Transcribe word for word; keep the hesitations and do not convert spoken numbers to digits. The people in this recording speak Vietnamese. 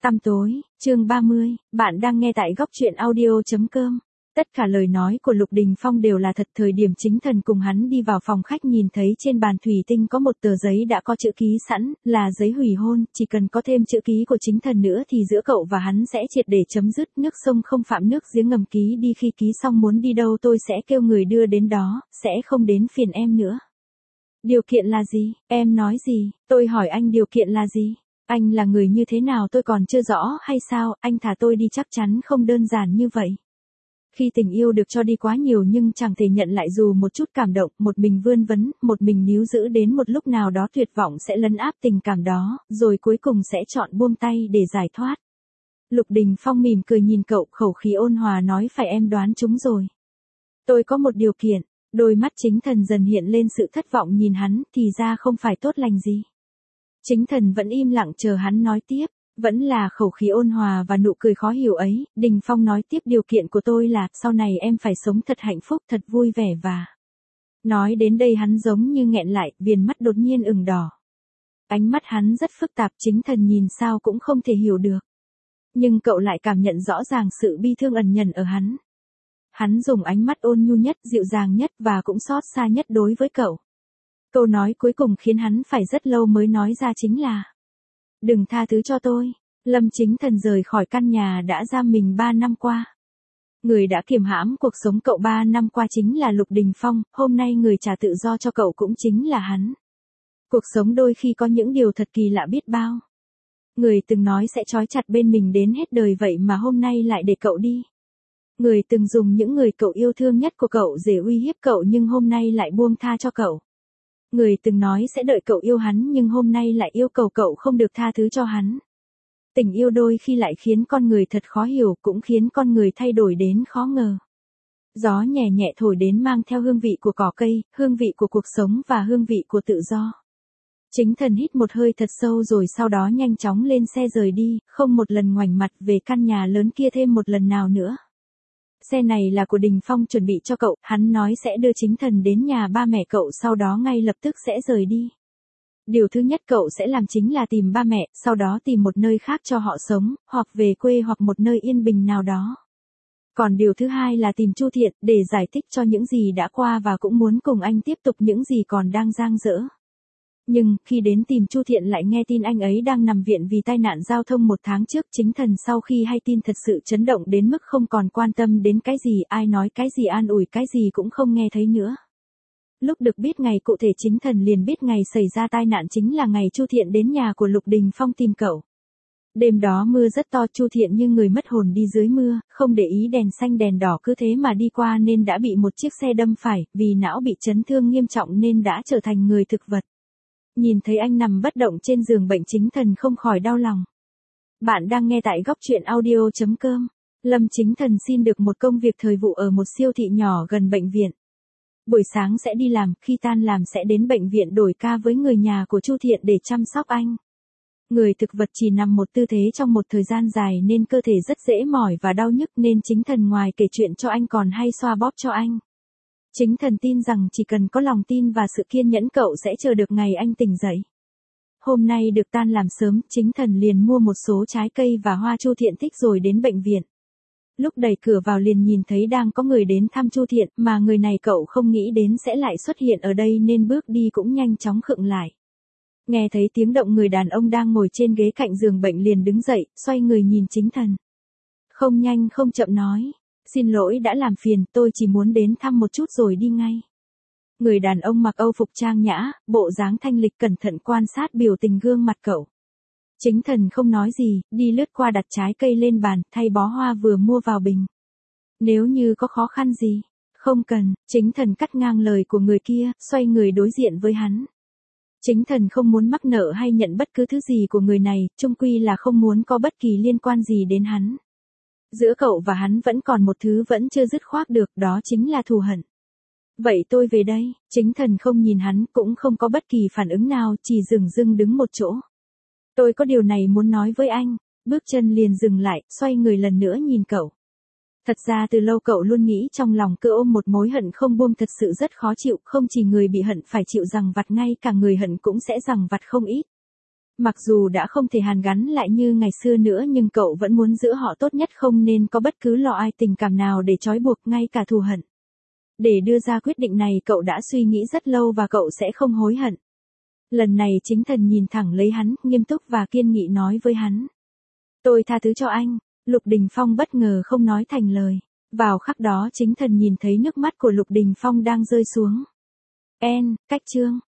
Tăm tối, chương ba mươi, bạn đang nghe tại góc truyện audio chấm com. Tất cả lời nói của Lục Đình Phong đều là thật. Thời điểm Chính Thần cùng hắn đi vào phòng khách nhìn thấy trên bàn thủy tinh có một tờ giấy đã có chữ ký sẵn, là giấy hủy hôn, chỉ cần có thêm chữ ký của Chính Thần nữa thì giữa cậu và hắn sẽ triệt để chấm dứt. Nước sông không phạm nước giếng ngầm, ký đi, khi ký xong muốn đi đâu tôi sẽ kêu người đưa đến đó, sẽ không đến phiền em nữa. Điều kiện là gì? Em nói gì? Tôi hỏi anh điều kiện là gì? Anh là người như thế nào tôi còn chưa rõ hay sao? Anh thả tôi đi, chắc chắn không đơn giản như vậy. Khi tình yêu được cho đi quá nhiều nhưng chẳng thể nhận lại dù một chút cảm động, một mình vươn vấn, một mình níu giữ đến một lúc nào đó tuyệt vọng sẽ lấn áp tình cảm đó, rồi cuối cùng sẽ chọn buông tay để giải thoát. Lục Đình Phong mỉm cười nhìn cậu, khẩu khí ôn hòa nói, phải em đoán chúng rồi. Tôi có một điều kiện. Đôi mắt Chính Thần dần hiện lên sự thất vọng nhìn hắn, thì ra không phải tốt lành gì. Chính Thần vẫn im lặng chờ hắn nói tiếp, vẫn là khẩu khí ôn hòa và nụ cười khó hiểu ấy. Đình Phong nói tiếp, điều kiện của tôi là, sau này em phải sống thật hạnh phúc, thật vui vẻ và... Nói đến đây hắn giống như nghẹn lại, viền mắt đột nhiên ửng đỏ. Ánh mắt hắn rất phức tạp, Chính Thần nhìn sao cũng không thể hiểu được. Nhưng cậu lại cảm nhận rõ ràng sự bi thương ẩn nhẫn ở hắn. Hắn dùng ánh mắt ôn nhu nhất, dịu dàng nhất và cũng xót xa nhất đối với cậu. Câu nói cuối cùng khiến hắn phải rất lâu mới nói ra chính là: đừng tha thứ cho tôi. Lâm Chính Thần rời khỏi căn nhà đã giam mình ba năm qua. Người đã kiềm hãm cuộc sống cậu ba năm qua chính là Lục Đình Phong, hôm nay người trả tự do cho cậu cũng chính là hắn. Cuộc sống đôi khi có những điều thật kỳ lạ biết bao. Người từng nói sẽ trói chặt bên mình đến hết đời vậy mà hôm nay lại để cậu đi. Người từng dùng những người cậu yêu thương nhất của cậu để uy hiếp cậu nhưng hôm nay lại buông tha cho cậu. Người từng nói sẽ đợi cậu yêu hắn nhưng hôm nay lại yêu cầu cậu không được tha thứ cho hắn. Tình yêu đôi khi lại khiến con người thật khó hiểu, cũng khiến con người thay đổi đến khó ngờ. Gió nhẹ nhẹ thổi đến mang theo hương vị của cỏ cây, hương vị của cuộc sống và hương vị của tự do. Chính Thần hít một hơi thật sâu rồi sau đó nhanh chóng lên xe rời đi, không một lần ngoảnh mặt về căn nhà lớn kia thêm một lần nào nữa. Xe này là của Đình Phong chuẩn bị cho cậu, hắn nói sẽ đưa Chính Thần đến nhà ba mẹ cậu, sau đó ngay lập tức sẽ rời đi. Điều thứ nhất cậu sẽ làm chính là tìm ba mẹ, sau đó tìm một nơi khác cho họ sống, hoặc về quê hoặc một nơi yên bình nào đó. Còn điều thứ hai là tìm Chu Thiện, để giải thích cho những gì đã qua và cũng muốn cùng anh tiếp tục những gì còn đang dang dở. Nhưng, khi đến tìm Chu Thiện lại nghe tin anh ấy đang nằm viện vì tai nạn giao thông một tháng trước. Chính Thần sau khi hay tin thật sự chấn động đến mức không còn quan tâm đến cái gì, ai nói cái gì, an ủi cái gì cũng không nghe thấy nữa. Lúc được biết ngày cụ thể Chính Thần liền biết ngày xảy ra tai nạn chính là ngày Chu Thiện đến nhà của Lục Đình Phong tìm cậu. Đêm đó mưa rất to, Chu Thiện như người mất hồn đi dưới mưa, không để ý đèn xanh đèn đỏ cứ thế mà đi qua nên đã bị một chiếc xe đâm phải, vì não bị chấn thương nghiêm trọng nên đã trở thành người thực vật. Nhìn thấy anh nằm bất động trên giường bệnh, Chính Thần không khỏi đau lòng. Bạn đang nghe tại góc truyện audio chấm com. Lâm Chính Thần xin được một công việc thời vụ ở một siêu thị nhỏ gần bệnh viện. Buổi sáng sẽ đi làm, khi tan làm sẽ đến bệnh viện đổi ca với người nhà của Chu Thiện để chăm sóc anh. Người thực vật chỉ nằm một tư thế trong một thời gian dài nên cơ thể rất dễ mỏi và đau nhức, nên Chính Thần ngoài kể chuyện cho anh còn hay xoa bóp cho anh. Chính Thần tin rằng chỉ cần có lòng tin và sự kiên nhẫn cậu sẽ chờ được ngày anh tỉnh dậy. Hôm nay được tan làm sớm, Chính Thần liền mua một số trái cây và hoa Chu Thiện thích rồi đến bệnh viện. Lúc đẩy cửa vào liền nhìn thấy đang có người đến thăm Chu Thiện, mà người này cậu không nghĩ đến sẽ lại xuất hiện ở đây nên bước đi cũng nhanh chóng khựng lại. Nghe thấy tiếng động, người đàn ông đang ngồi trên ghế cạnh giường bệnh liền đứng dậy, xoay người nhìn Chính Thần. Không nhanh không chậm nói: xin lỗi đã làm phiền, tôi chỉ muốn đến thăm một chút rồi đi ngay. Người đàn ông mặc âu phục trang nhã, bộ dáng thanh lịch cẩn thận quan sát biểu tình gương mặt cậu. Chính Thần không nói gì, đi lướt qua đặt trái cây lên bàn, thay bó hoa vừa mua vào bình. Nếu như có khó khăn gì, không cần. Chính Thần cắt ngang lời của người kia, xoay người đối diện với hắn. Chính Thần không muốn mắc nợ hay nhận bất cứ thứ gì của người này, chung quy là không muốn có bất kỳ liên quan gì đến hắn. Giữa cậu và hắn vẫn còn một thứ vẫn chưa dứt khoát được, đó chính là thù hận. Vậy tôi về đây. Chính Thần không nhìn hắn, cũng không có bất kỳ phản ứng nào, chỉ dừng dưng đứng một chỗ. Tôi có điều này muốn nói với anh. Bước chân liền dừng lại, xoay người lần nữa nhìn cậu. Thật ra từ lâu cậu luôn nghĩ trong lòng cứ ôm một mối hận không buông, thật sự rất khó chịu, không chỉ người bị hận phải chịu giằng vặt, ngay cả người hận cũng sẽ giằng vặt không ít. Mặc dù đã không thể hàn gắn lại như ngày xưa nữa nhưng cậu vẫn muốn giữa họ tốt nhất, không nên có bất cứ lọ ai tình cảm nào để trói buộc, ngay cả thù hận. Để đưa ra quyết định này cậu đã suy nghĩ rất lâu và cậu sẽ không hối hận. Lần này chính thần nhìn thẳng lấy hắn, nghiêm túc và kiên nghị nói với hắn. Tôi tha thứ cho anh. Lục Đình Phong bất ngờ không nói thành lời. Vào khắc đó chính thần nhìn thấy nước mắt của Lục Đình Phong đang rơi xuống. En, cách chương.